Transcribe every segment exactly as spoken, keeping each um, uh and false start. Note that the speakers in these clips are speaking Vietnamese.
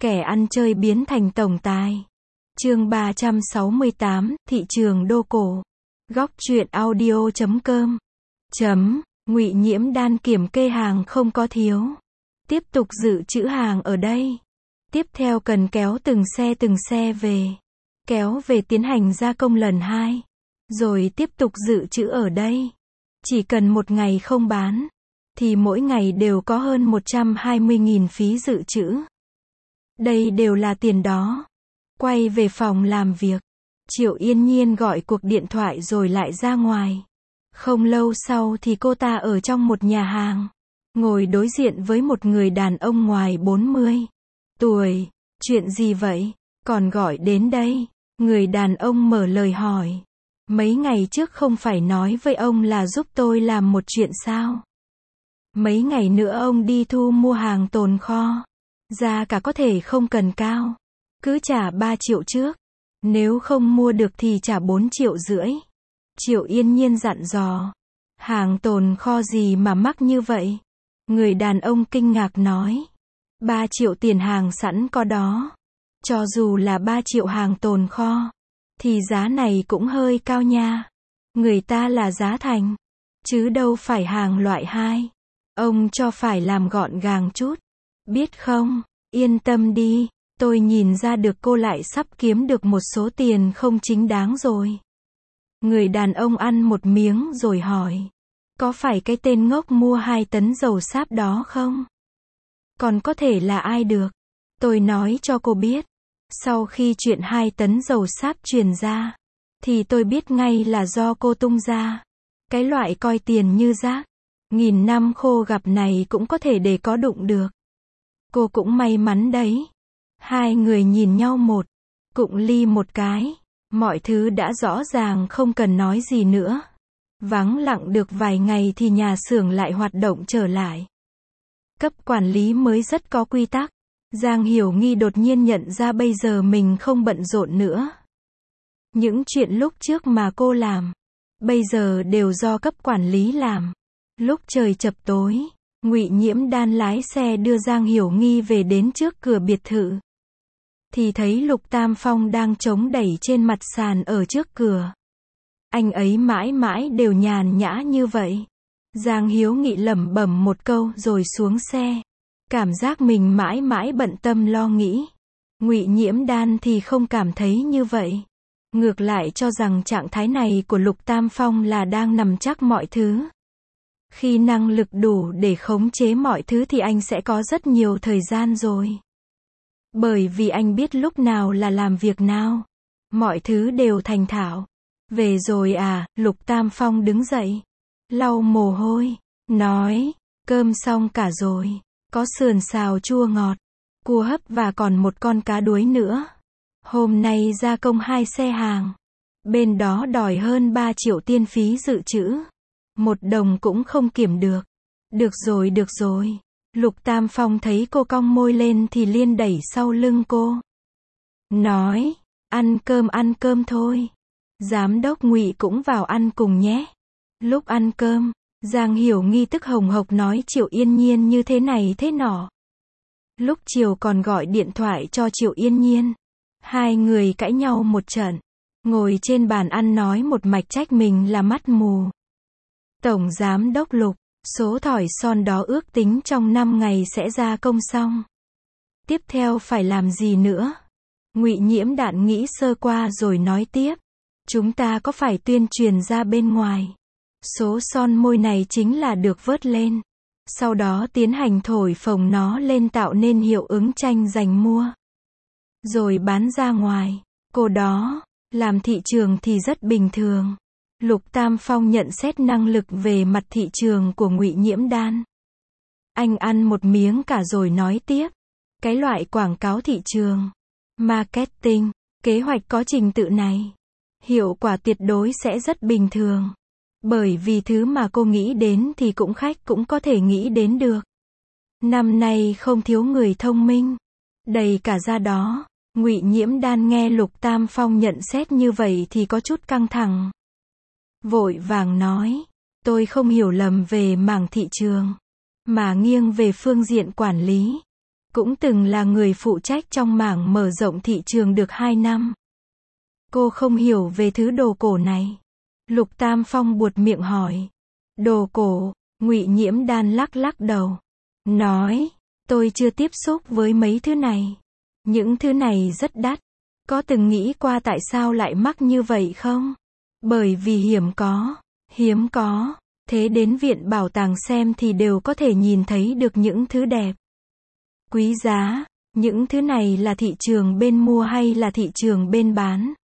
Kẻ ăn chơi biến thành tổng tài. Chương ba trăm sáu mươi tám, thị trường đô cổ. Góc truyện audio chấm com. Chấm, Ngụy Nhiễm Đan kiểm kê hàng không có thiếu. Tiếp tục dự trữ hàng ở đây. Tiếp theo cần kéo từng xe từng xe về. Kéo về tiến hành gia công lần hai. Rồi tiếp tục dự trữ ở đây. Chỉ cần một ngày không bán, thì mỗi ngày đều có hơn một trăm hai mươi nghìn phí dự trữ. Đây đều là tiền đó. Quay về phòng làm việc, Triệu Yên Nhiên gọi cuộc điện thoại rồi lại ra ngoài. Không lâu sau thì cô ta ở trong một nhà hàng, ngồi đối diện với một người đàn ông ngoài bốn mươi tuổi. Chuyện gì vậy? Còn gọi đến đây? Người đàn ông mở lời hỏi. Mấy ngày trước không phải nói với ông là giúp tôi làm một chuyện sao? Mấy ngày nữa ông đi thu mua hàng tồn kho. Giá cả có thể không cần cao. Cứ trả ba triệu trước. Nếu không mua được thì trả bốn triệu rưỡi. Triệu Yên Nhiên dặn dò. Hàng tồn kho gì mà mắc như vậy? Người đàn ông kinh ngạc nói. ba triệu tiền hàng sẵn có đó. Cho dù là ba triệu hàng tồn kho, thì giá này cũng hơi cao nha. Người ta là giá thành, chứ đâu phải hàng loại hai. Ông cho phải làm gọn gàng chút. Biết không, yên tâm đi, tôi nhìn ra được cô lại sắp kiếm được một số tiền không chính đáng rồi. Người đàn ông ăn một miếng rồi hỏi. Có phải cái tên ngốc mua hai tấn dầu sáp đó không? Còn có thể là ai được? Tôi nói cho cô biết. Sau khi chuyện hai tấn dầu sáp truyền ra, thì tôi biết ngay là do cô tung ra. Cái loại coi tiền như rác, nghìn năm khô gặp này cũng có thể để có đụng được. Cô cũng may mắn đấy. Hai người nhìn nhau một, cụng ly một cái. Mọi thứ đã rõ ràng không cần nói gì nữa. Vắng lặng được vài ngày thì nhà xưởng lại hoạt động trở lại. Cấp quản lý mới rất có quy tắc. Giang Hiểu Nghi đột nhiên nhận ra bây giờ mình không bận rộn nữa. Những chuyện lúc trước mà cô làm, bây giờ đều do cấp quản lý làm. Lúc trời chập tối, Ngụy Nhiễm Đan lái xe đưa Giang Hiểu Nghi về đến trước cửa biệt thự. Thì thấy Lục Tam Phong đang chống đẩy trên mặt sàn ở trước cửa. Anh ấy mãi mãi đều nhàn nhã như vậy. Giang Hiếu Nghị lẩm bẩm một câu rồi xuống xe. Cảm giác mình mãi mãi bận tâm lo nghĩ. Ngụy Nhiễm Đan thì không cảm thấy như vậy. Ngược lại cho rằng trạng thái này của Lục Tam Phong là đang nắm chắc mọi thứ. Khi năng lực đủ để khống chế mọi thứ thì anh sẽ có rất nhiều thời gian rồi. Bởi vì anh biết lúc nào là làm việc nào. Mọi thứ đều thành thạo. Về rồi à, Lục Tam Phong đứng dậy. Lau mồ hôi. Nói, cơm xong cả rồi. Có sườn xào chua ngọt, cua hấp và còn một con cá đuối nữa. Hôm nay gia công hai xe hàng. Bên đó đòi hơn ba triệu tiền phí dự trữ. Một đồng cũng không kiểm được. Được rồi được rồi. Lục Tam Phong thấy cô cong môi lên thì liên đẩy sau lưng cô. Nói, ăn cơm ăn cơm thôi. Giám đốc Ngụy cũng vào ăn cùng nhé. Lúc ăn cơm, Giang Hiểu Nghi tức hồng hộc nói Triệu Yên Nhiên như thế này thế nọ. Lúc chiều còn gọi điện thoại cho Triệu Yên Nhiên. Hai người cãi nhau một trận. Ngồi trên bàn ăn nói một mạch trách mình là mắt mù. Tổng giám đốc Lục, số thỏi son đó ước tính trong năm ngày sẽ ra công xong. Tiếp theo phải làm gì nữa? Ngụy Nhiễm Đan nghĩ sơ qua rồi nói tiếp. Chúng ta có phải tuyên truyền ra bên ngoài. Số son môi này chính là được vớt lên. Sau đó tiến hành thổi phồng nó lên tạo nên hiệu ứng tranh giành mua. Rồi bán ra ngoài. Cô đó, làm thị trường thì rất bình thường. Lục Tam Phong nhận xét năng lực về mặt thị trường của Ngụy Nhiễm Đan. Anh ăn một miếng cả rồi nói tiếp. Cái loại quảng cáo thị trường, marketing, kế hoạch có trình tự này. Hiệu quả tuyệt đối sẽ rất bình thường. Bởi vì thứ mà cô nghĩ đến thì cũng khách cũng có thể nghĩ đến được. Năm nay không thiếu người thông minh. Đầy cả ra đó. Ngụy Nhiễm Đan nghe Lục Tam Phong nhận xét như vậy thì có chút căng thẳng. Vội vàng nói. Tôi không hiểu lầm về mảng thị trường. Mà nghiêng về phương diện quản lý. cũng từng là người phụ trách trong mảng mở rộng thị trường được hai năm. Cô không hiểu về thứ đồ cổ này. Lục Tam Phong buột miệng hỏi. Đồ cổ, Ngụy Nhiễm Đan lắc lắc đầu. Nói, tôi chưa tiếp xúc với mấy thứ này. Những thứ này rất đắt. Có từng nghĩ qua tại sao lại mắc như vậy không? Bởi vì hiếm có. Hiếm có. Thế đến viện bảo tàng xem thì đều có thể nhìn thấy được những thứ đẹp. Quý giá. Những thứ này là thị trường bên mua hay là thị trường bên bán?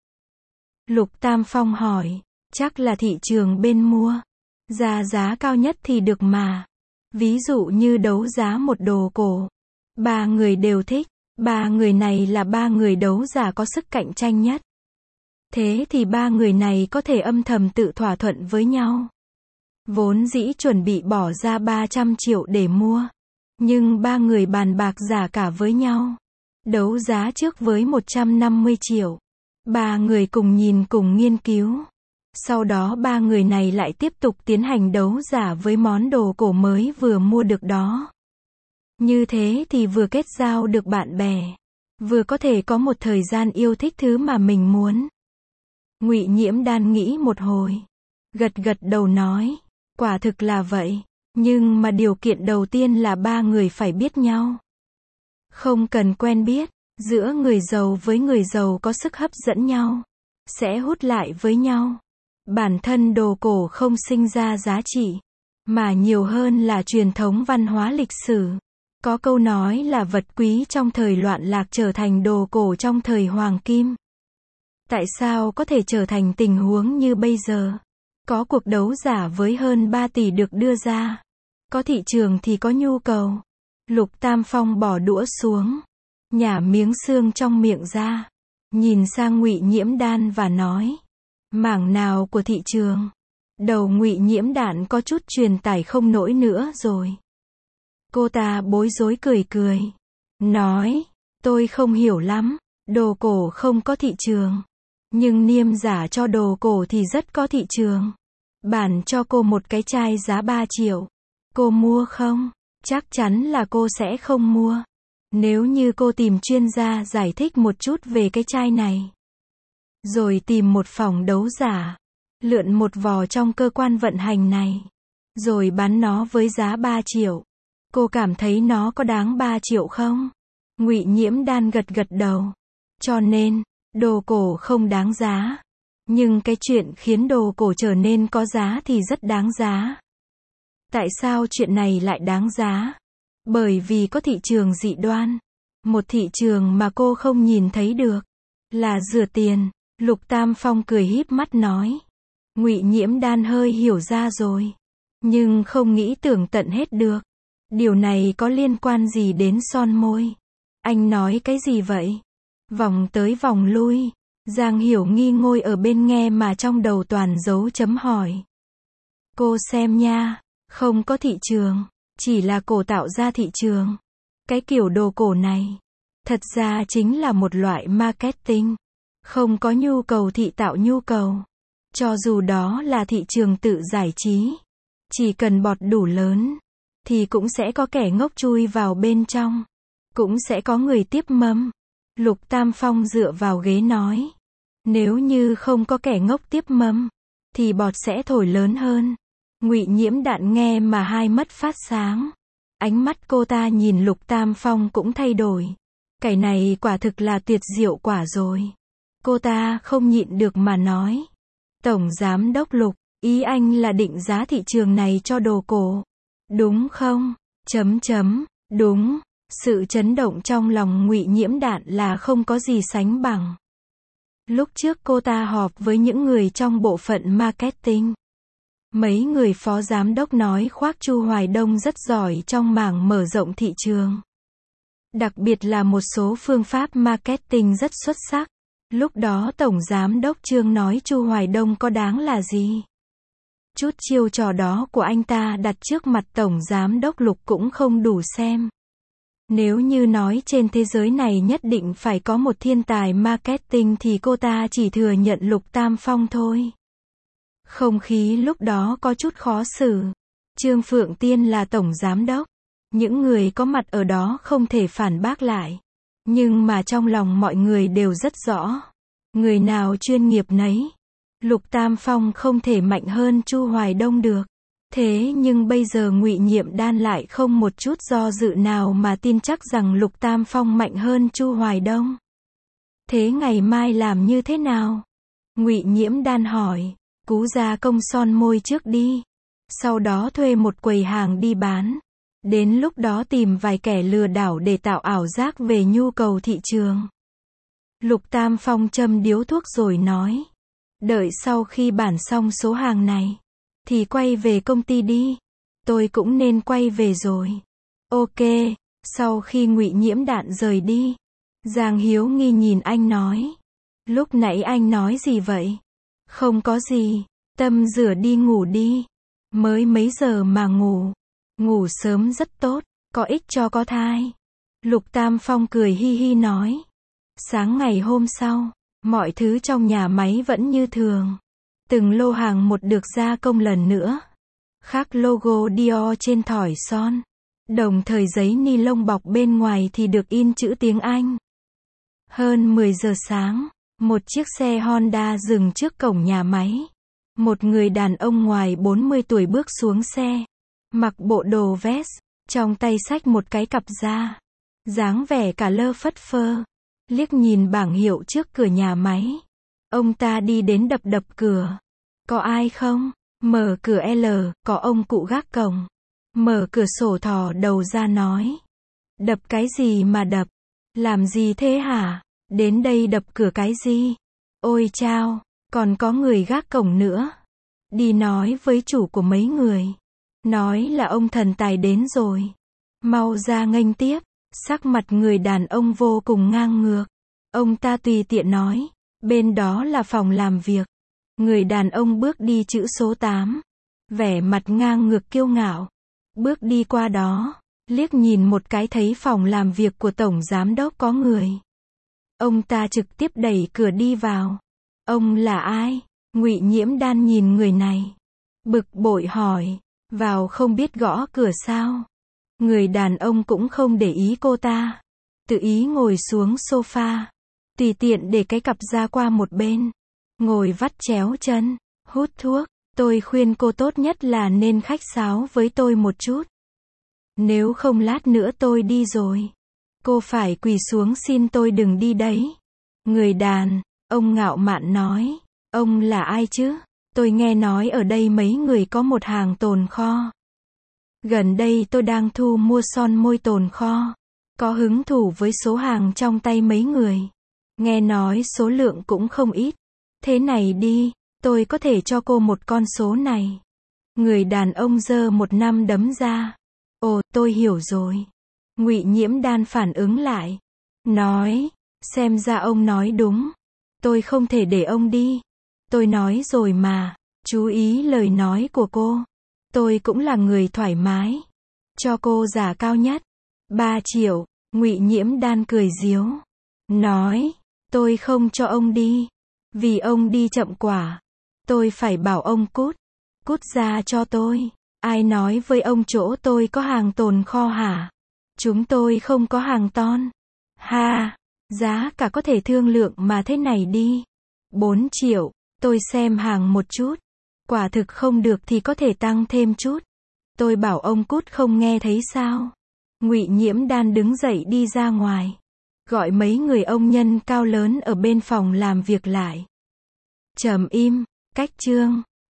Lục Tam Phong hỏi. Chắc là thị trường bên mua. Ra giá cao nhất thì được mà. Ví dụ như đấu giá một đồ cổ. Ba người đều thích. Ba người này là ba người đấu giá có sức cạnh tranh nhất. Thế thì ba người này có thể âm thầm tự thỏa thuận với nhau. Vốn dĩ chuẩn bị bỏ ra ba trăm triệu để mua. Nhưng ba người bàn bạc giá cả với nhau. Đấu giá trước với một trăm năm mươi triệu. Ba người cùng nhìn cùng nghiên cứu. Sau đó ba người này lại tiếp tục tiến hành đấu giá với món đồ cổ mới vừa mua được đó. Như thế thì vừa kết giao được bạn bè, vừa có thể có một thời gian yêu thích thứ mà mình muốn. Ngụy Nhiễm Đan nghĩ một hồi, gật gật đầu nói, quả thực là vậy, nhưng mà điều kiện đầu tiên là ba người phải biết nhau. Không cần quen biết, giữa người giàu với người giàu có sức hấp dẫn nhau, sẽ hút lại với nhau. Bản thân đồ cổ không sinh ra giá trị, mà nhiều hơn là truyền thống văn hóa lịch sử. Có câu nói là vật quý trong thời loạn lạc trở thành đồ cổ trong thời hoàng kim. Tại sao có thể trở thành tình huống như bây giờ? Có cuộc đấu giá với hơn ba tỷ được đưa ra. Có thị trường thì có nhu cầu. Lục Tam Phong bỏ đũa xuống, nhả miếng xương trong miệng ra, nhìn sang Ngụy Nhiễm Đan và nói, mảng nào của thị trường? Đầu Ngụy Nhiễm Đan có chút truyền tải không nổi nữa rồi. Cô ta bối rối cười cười, nói, tôi không hiểu lắm, đồ cổ không có thị trường, nhưng niêm giả cho đồ cổ thì rất có thị trường. Bản cho cô một cái chai giá ba triệu, cô mua không? Chắc chắn là cô sẽ không mua. Nếu như cô tìm chuyên gia giải thích một chút về cái chai này, rồi tìm một phòng đấu giá, lượn một vò trong cơ quan vận hành này, rồi bán nó với giá ba triệu. Cô cảm thấy nó có đáng ba triệu không? Ngụy Nhiễm Đan gật gật đầu. Cho nên, đồ cổ không đáng giá. Nhưng cái chuyện khiến đồ cổ trở nên có giá thì rất đáng giá. Tại sao chuyện này lại đáng giá? Bởi vì có thị trường dị đoan. Một thị trường mà cô không nhìn thấy được. Là rửa tiền. Lục Tam Phong cười híp mắt nói. Ngụy Nhiễm Đan hơi hiểu ra rồi. Nhưng không nghĩ tưởng tận hết được. Điều này có liên quan gì đến son môi? Anh nói cái gì vậy? Vòng tới vòng lui. Giang Hiểu Nghi ngồi ở bên nghe mà trong đầu toàn dấu chấm hỏi. Cô xem nha, không có thị trường, chỉ là cổ tạo ra thị trường. Cái kiểu đồ cổ này, thật ra chính là một loại marketing. Không có nhu cầu thị tạo nhu cầu. Cho dù đó là thị trường tự giải trí, chỉ cần bọt đủ lớn, thì cũng sẽ có kẻ ngốc chui vào bên trong. Cũng sẽ có người tiếp mâm. Lục Tam Phong dựa vào ghế nói. Nếu như không có kẻ ngốc tiếp mâm, thì bọt sẽ thổi lớn hơn. Ngụy Nhiễm Đan nghe mà hai mắt phát sáng. Ánh mắt cô ta nhìn Lục Tam Phong cũng thay đổi. Cái này quả thực là tuyệt diệu quả rồi. Cô ta không nhịn được mà nói. Tổng Giám đốc Lục, ý anh là định giá thị trường này cho đồ cổ. Đúng không? Chấm chấm, đúng. Sự chấn động trong lòng Ngụy Nhiễm Đan là không có gì sánh bằng. Lúc trước cô ta họp với những người trong bộ phận marketing. Mấy người phó giám đốc nói khoác Chu Hoài Đông rất giỏi trong mảng mở rộng thị trường. Đặc biệt là một số phương pháp marketing rất xuất sắc. Lúc đó Tổng Giám đốc Trương nói Chu Hoài Đông có đáng là gì. Chút chiêu trò đó của anh ta đặt trước mặt Tổng Giám đốc Lục cũng không đủ xem. Nếu như nói trên thế giới này nhất định phải có một thiên tài marketing thì cô ta chỉ thừa nhận Lục Tam Phong thôi. Không khí lúc đó có chút khó xử. Trương Phượng Tiên là tổng giám đốc. Những người có mặt ở đó không thể phản bác lại. Nhưng mà trong lòng mọi người đều rất rõ. Người nào chuyên nghiệp nấy. Lục Tam Phong không thể mạnh hơn Chu Hoài Đông được. Thế nhưng bây giờ Ngụy Nhiễm Đan lại không một chút do dự nào mà tin chắc rằng Lục Tam Phong mạnh hơn Chu Hoài Đông. Thế ngày mai làm như thế nào? Ngụy Nhiễm Đan hỏi. Cú gia công son môi trước đi. Sau đó thuê một quầy hàng đi bán. Đến lúc đó tìm vài kẻ lừa đảo để tạo ảo giác về nhu cầu thị trường. Lục Tam Phong châm điếu thuốc rồi nói. Đợi sau khi bản xong số hàng này, thì quay về công ty đi. Tôi cũng nên quay về rồi. Ok. Sau khi Ngụy Nhiễm Đan rời đi, Giang Hiếu nghi nhìn anh nói. Lúc nãy anh nói gì vậy? Không có gì. Tâm rửa đi ngủ đi. Mới mấy giờ mà ngủ. Ngủ sớm rất tốt, có ích cho có thai. Lục Tam Phong cười hi hi nói. Sáng ngày hôm sau, mọi thứ trong nhà máy vẫn như thường. Từng lô hàng một được gia công lần nữa. Khắc logo Dior trên thỏi son. Đồng thời giấy ni lông bọc bên ngoài thì được in chữ tiếng Anh. Hơn mười giờ sáng, một chiếc xe Honda dừng trước cổng nhà máy. Một người đàn ông ngoài bốn mươi tuổi bước xuống xe. Mặc bộ đồ vest, trong tay xách một cái cặp da. Dáng vẻ cả lơ phất phơ. Liếc nhìn bảng hiệu trước cửa nhà máy. Ông ta đi đến đập đập cửa. Có ai không? Mở cửa L, có ông cụ gác cổng. Mở cửa sổ thò đầu ra nói. Đập cái gì mà đập? Làm gì thế hả? Đến đây đập cửa cái gì? Ôi chao, còn có người gác cổng nữa. Đi nói với chủ của mấy người. Nói là ông thần tài đến rồi. Mau ra nghênh tiếp. Sắc mặt người đàn ông vô cùng ngang ngược. Ông ta tùy tiện nói. Bên đó là phòng làm việc. Người đàn ông bước đi chữ số tám. Vẻ mặt ngang ngược kiêu ngạo. Bước đi qua đó. Liếc nhìn một cái thấy phòng làm việc của tổng giám đốc có người. Ông ta trực tiếp đẩy cửa đi vào. Ông là ai? Ngụy Nhiễm Đan nhìn người này. Bực bội hỏi. Vào không biết gõ cửa sao? Người đàn ông cũng không để ý cô ta. Tự ý ngồi xuống sofa. Tùy tiện để cái cặp da qua một bên. Ngồi vắt chéo chân. Hút thuốc. Tôi khuyên cô tốt nhất là nên khách sáo với tôi một chút. Nếu không lát nữa tôi đi rồi. Cô phải quỳ xuống xin tôi đừng đi đấy. Người đàn ông ngạo mạn nói. Ông là ai chứ? Tôi nghe nói ở đây mấy người có một hàng tồn kho. Gần đây tôi đang thu mua son môi tồn kho. Có hứng thú với số hàng trong tay mấy người. Nghe nói số lượng cũng không ít. Thế này đi, tôi có thể cho cô một con số này. Người đàn ông giơ một nắm đấm ra. Ồ, tôi hiểu rồi. Ngụy Nhiễm Đan phản ứng lại. Nói, xem ra ông nói đúng. Tôi không thể để ông đi. Tôi nói rồi mà, chú ý lời nói của cô. Tôi cũng là người thoải mái. Cho cô giá cao nhất. ba triệu, Ngụy Nhiễm Đan cười díu. Nói, tôi không cho ông đi. Vì ông đi chậm quá. Tôi phải bảo ông cút. Cút ra cho tôi. Ai nói với ông chỗ tôi có hàng tồn kho hả? Chúng tôi không có hàng ton. Ha, giá cả có thể thương lượng mà thế này đi. bốn triệu, tôi xem hàng một chút. Quả thực không được thì có thể tăng thêm chút. Tôi bảo ông cút không nghe thấy sao? Ngụy Nhiễm Đan đứng dậy đi ra ngoài. Gọi mấy người ông nhân cao lớn ở bên phòng làm việc lại. Trầm im, cách chương.